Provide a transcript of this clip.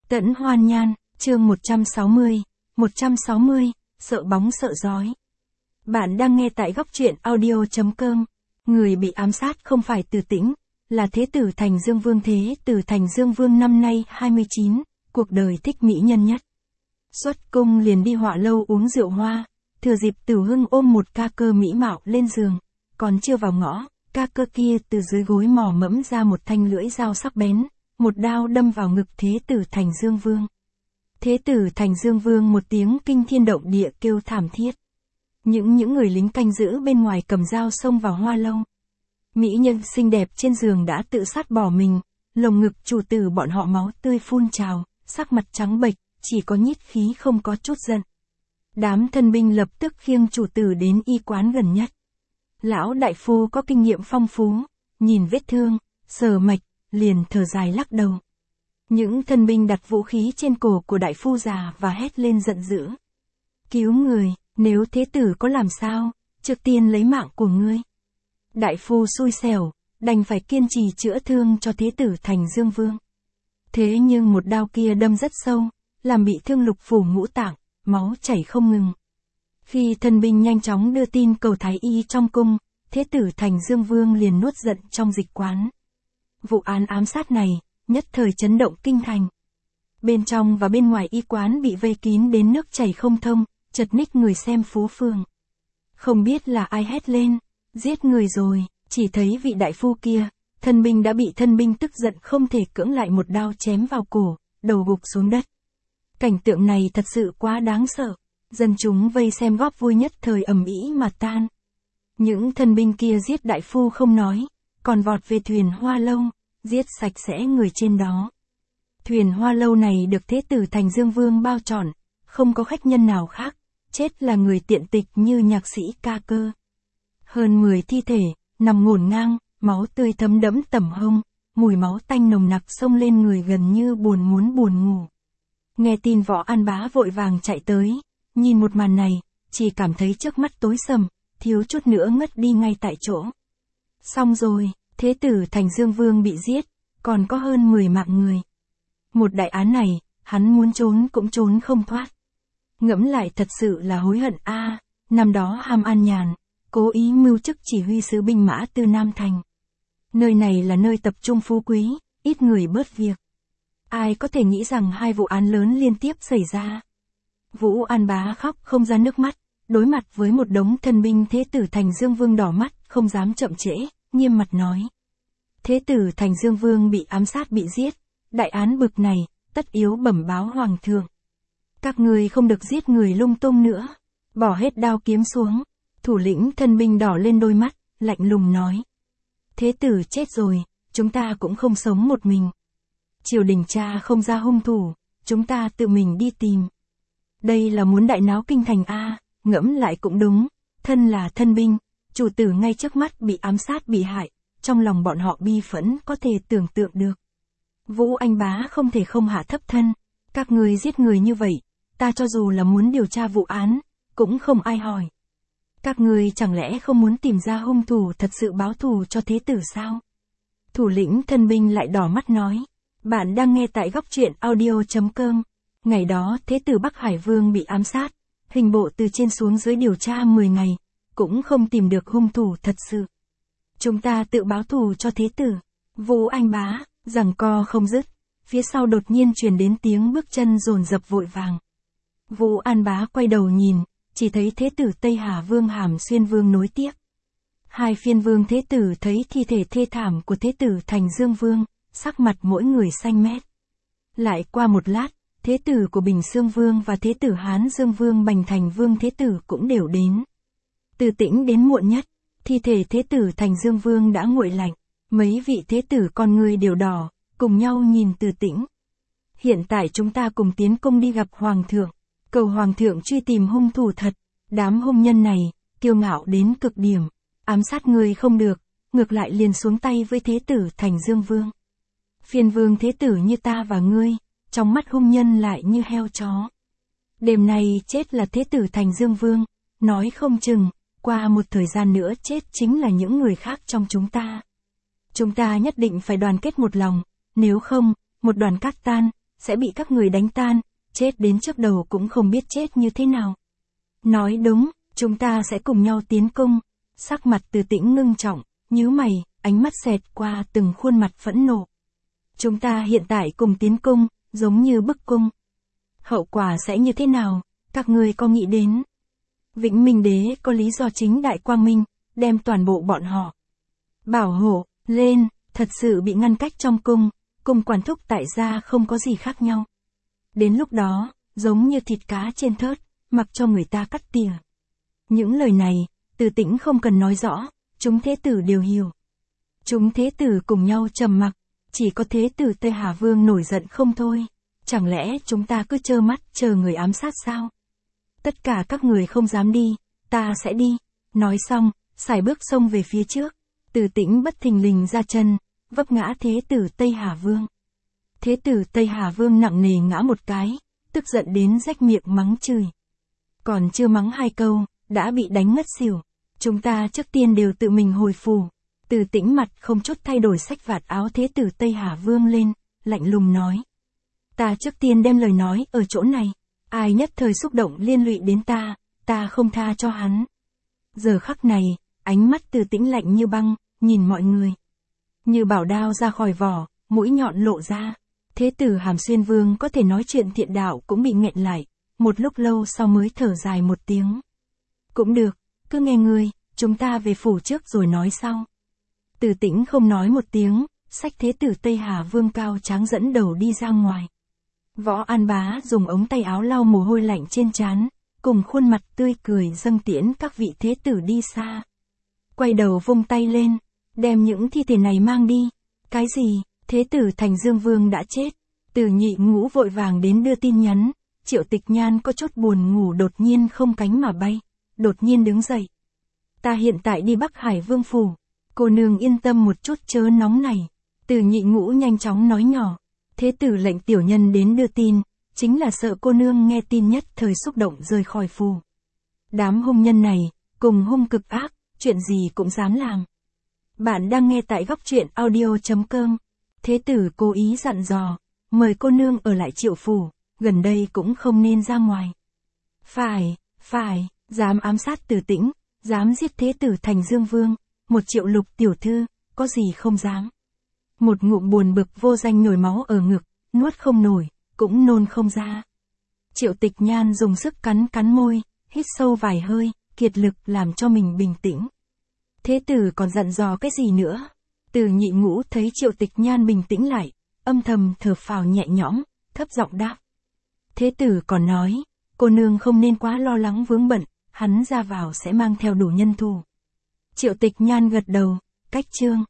Tẫn Hoan Nhan, chương 160, sợ bóng sợ giói. Bạn đang nghe tại góc truyện audio.com. Người bị ám sát không phải Từ Tĩnh, là Thế tử Thành Dương Vương. Thế tử Thành Dương Vương năm nay 29, cuộc đời thích mỹ nhân nhất. Xuất cung liền đi Họa lâu uống rượu hoa, thừa dịp Tửu Hưng ôm một ca cơ mỹ mạo lên giường, còn chưa vào ngõ, ca cơ kia từ dưới gối mò mẫm ra một thanh lưỡi dao sắc bén, một đao đâm vào ngực Thế tử Thành Dương Vương. Thế tử Thành Dương Vương một tiếng kinh thiên động địa kêu thảm thiết. Những người lính canh giữ bên ngoài cầm dao xông vào hoa lâu. Mỹ nhân xinh đẹp trên giường đã tự sát bỏ mình, lồng ngực chủ tử bọn họ máu tươi phun trào, sắc mặt trắng bệch, chỉ có nhít khí không có chút giận. Đám thân binh lập tức khiêng chủ tử đến y quán gần nhất. Lão đại phu có kinh nghiệm phong phú, nhìn vết thương, sờ mạch, liền thở dài lắc đầu. Những thân binh đặt vũ khí trên cổ của đại phu già và hét lên giận dữ. Cứu người, nếu thế tử có làm sao, trước tiên lấy mạng của ngươi. Đại phu xui xẻo, đành phải kiên trì chữa thương cho Thế tử Thành Dương Vương. Thế nhưng một đao kia đâm rất sâu, làm bị thương lục phủ ngũ tạng, máu chảy không ngừng. Khi thân binh nhanh chóng đưa tin cầu thái y trong cung, Thế tử Thành Dương Vương liền nuốt giận trong dịch quán. Vụ án ám sát này, nhất thời chấn động kinh thành. Bên trong và bên ngoài y quán bị vây kín đến nước chảy không thông, chật ních người xem phố phường. Không biết là ai hét lên, giết người rồi, chỉ thấy vị đại phu kia, thân binh đã bị thân binh tức giận không thể cưỡng lại một đao chém vào cổ, đầu gục xuống đất. Cảnh tượng này thật sự quá đáng sợ, dân chúng vây xem góp vui nhất thời ầm ĩ mà tan. Những thân binh kia giết đại phu không nói, còn vọt về thuyền hoa lâu, giết sạch sẽ người trên đó. Thuyền hoa lâu này được Thế tử Thành Dương Vương bao trọn, không có khách nhân nào khác, chết là người tiện tịch như nhạc sĩ ca cơ. Hơn 10 thi thể, nằm ngổn ngang, máu tươi thấm đẫm tẩm hông, mùi máu tanh nồng nặc xông lên người gần như muốn buồn ngủ. Nghe tin Võ An Bá vội vàng chạy tới, nhìn một màn này, chỉ cảm thấy trước mắt tối sầm, thiếu chút nữa ngất đi ngay tại chỗ. Xong rồi, Thế tử Thành Dương Vương bị giết, còn có hơn 10 mạng người. Một đại án này, hắn muốn trốn cũng trốn không thoát. Ngẫm lại thật sự là hối hận a. Năm đó ham an nhàn, cố ý mưu chức chỉ huy sứ binh mã từ Nam Thành. Nơi này là nơi tập trung phú quý, ít người bớt việc. Ai có thể nghĩ rằng hai vụ án lớn liên tiếp xảy ra. Vũ An Bá khóc không ra nước mắt, đối mặt với một đống thân binh. Thế tử Thành Dương Vương đỏ mắt, không dám chậm trễ, nghiêm mặt nói. Thế tử Thành Dương Vương bị ám sát bị giết, đại án bực này, tất yếu bẩm báo hoàng thượng. Các người không được giết người lung tung nữa, bỏ hết đao kiếm xuống. Thủ lĩnh thân binh đỏ lên đôi mắt, lạnh lùng nói. Thế tử chết rồi, chúng ta cũng không sống một mình. Triều đình tra không ra hung thủ, chúng ta tự mình đi tìm. Đây là muốn đại náo kinh thành a. Ngẫm lại cũng đúng, thân là thân binh, chủ tử ngay trước mắt bị ám sát bị hại, trong lòng bọn họ bi phẫn có thể tưởng tượng được. Vũ Anh Bá không thể không hạ thấp thân, các người giết người như vậy, ta cho dù là muốn điều tra vụ án, cũng không ai hỏi. Các người chẳng lẽ không muốn tìm ra hung thủ thật sự báo thù cho thế tử sao? Thủ lĩnh thân binh lại đỏ mắt nói. Bạn đang nghe tại góc truyện audio.com. Ngày đó Thế tử Bắc Hải Vương bị ám sát, hình bộ từ trên xuống dưới điều tra 10 ngày, cũng không tìm được hung thủ thật sự. Chúng ta tự báo thù cho thế tử. Vũ Anh Bá, giằng co không dứt, phía sau đột nhiên truyền đến tiếng bước chân dồn dập vội vàng. Vũ An Bá quay đầu nhìn, chỉ thấy Thế tử Tây Hà Vương Hàm Xuyên Vương nối tiếp. Hai phiên vương thế tử thấy thi thể thê thảm của Thế tử Thành Dương Vương, sắc mặt mỗi người xanh mét. Lại qua một lát, thế tử của Bình Xương Vương và thế tử Hán Dương Vương Bành Thành Vương thế tử cũng đều đến. Từ Tĩnh đến muộn nhất, thi thể thế tử Thành Dương Vương đã nguội lạnh, mấy vị thế tử con người đều đỏ, cùng nhau nhìn Từ Tĩnh. Hiện tại chúng ta cùng tiến cung đi gặp hoàng thượng, cầu hoàng thượng truy tìm hung thủ thật. Đám hung nhân này, kiêu ngạo đến cực điểm, ám sát người không được, ngược lại liền xuống tay với thế tử Thành Dương Vương. Phiên vương thế tử như ta và ngươi, trong mắt hung nhân lại như heo chó. Đêm nay chết là thế tử Thành Dương Vương, nói không chừng, qua một thời gian nữa chết chính là những người khác trong chúng ta. Chúng ta nhất định phải đoàn kết một lòng, nếu không, một đoàn cát tan, sẽ bị các người đánh tan, chết đến trước đầu cũng không biết chết như thế nào. Nói đúng, chúng ta sẽ cùng nhau tiến cung. Sắc mặt Từ Tĩnh ngưng trọng, nhíu mày, ánh mắt xẹt qua từng khuôn mặt phẫn nộ. Chúng ta hiện tại cùng tiến cung, giống như bức cung. Hậu quả sẽ như thế nào, các ngươi có nghĩ đến? Vĩnh Minh Đế có lý do chính đại quang minh, đem toàn bộ bọn họ bảo hộ lên, thật sự bị ngăn cách trong cung, cùng quản thúc tại gia không có gì khác nhau. Đến lúc đó, giống như thịt cá trên thớt, mặc cho người ta cắt tỉa. Những lời này, Từ Tĩnh không cần nói rõ, chúng thế tử đều hiểu. Chúng thế tử cùng nhau trầm mặc, chỉ có thế tử Tây Hà Vương nổi giận không thôi. Chẳng lẽ chúng ta cứ trơ mắt chờ người ám sát sao? Tất cả các người không dám đi, ta sẽ đi. Nói xong, sải bước xông về phía trước. Từ Tĩnh bất thình lình ra chân, vấp ngã thế tử Tây Hà Vương. Thế tử Tây Hà Vương nặng nề ngã một cái, tức giận đến rách miệng mắng chửi. Còn chưa mắng hai câu, đã bị đánh ngất xỉu. Chúng ta trước tiên đều tự mình hồi phù. Từ Tĩnh mặt không chút thay đổi xách vạt áo thế tử Tây Hà Vương lên, lạnh lùng nói. Ta trước tiên đem lời nói ở chỗ này. Ai nhất thời xúc động liên lụy đến ta không tha cho hắn. Giờ khắc này, ánh mắt Từ Tĩnh lạnh như băng, nhìn mọi người. Như bảo đao ra khỏi vỏ, mũi nhọn lộ ra. Thế tử Hàm Xuyên Vương có thể nói chuyện thiện đạo cũng bị nghẹn lại, một lúc lâu sau mới thở dài một tiếng. Cũng được, cứ nghe ngươi, chúng ta về phủ trước rồi nói sau. Từ Tĩnh không nói một tiếng, xách thế tử Tây Hà Vương cao tráng dẫn đầu đi ra ngoài. Võ An Bá dùng ống tay áo lau mồ hôi lạnh trên trán, cùng khuôn mặt tươi cười dâng tiễn các vị thế tử đi xa. Quay đầu vung tay lên, đem những thi thể này mang đi. Cái gì, thế tử Thành Dương Vương đã chết? Từ Nhị Ngũ vội vàng đến đưa tin nhắn. Triệu Tịch Nhan có chút buồn ngủ đột nhiên không cánh mà bay, đột nhiên đứng dậy. Ta hiện tại đi Bắc Hải Vương phủ, cô nương yên tâm một chút chớ nóng này. Từ Nhị Ngũ nhanh chóng nói nhỏ. Thế tử lệnh tiểu nhân đến đưa tin, chính là sợ cô nương nghe tin nhất thời xúc động rời khỏi phù. Đám hung nhân này, cùng hung cực ác, chuyện gì cũng dám làm. Bạn đang nghe tại góc truyện audio.com. Thế tử cố ý dặn dò, mời cô nương ở lại Triệu phủ, gần đây cũng không nên ra ngoài. Phải, dám ám sát Từ Tĩnh, dám giết thế tử Thành Dương Vương, một Triệu Lục tiểu thư, có gì không dám. Một ngụm buồn bực vô danh nhồi máu ở ngực, nuốt không nổi, cũng nôn không ra. Triệu Tịch Nhan dùng sức cắn môi, hít sâu vài hơi, kiệt lực làm cho mình bình tĩnh. Thế tử còn dặn dò cái gì nữa? Từ Nhị Ngũ thấy Triệu Tịch Nhan bình tĩnh lại, âm thầm thở phào nhẹ nhõm, thấp giọng đáp. Thế tử còn nói, cô nương không nên quá lo lắng vướng bận, hắn ra vào sẽ mang theo đủ nhân thủ. Triệu Tịch Nhan gật đầu, cách chương.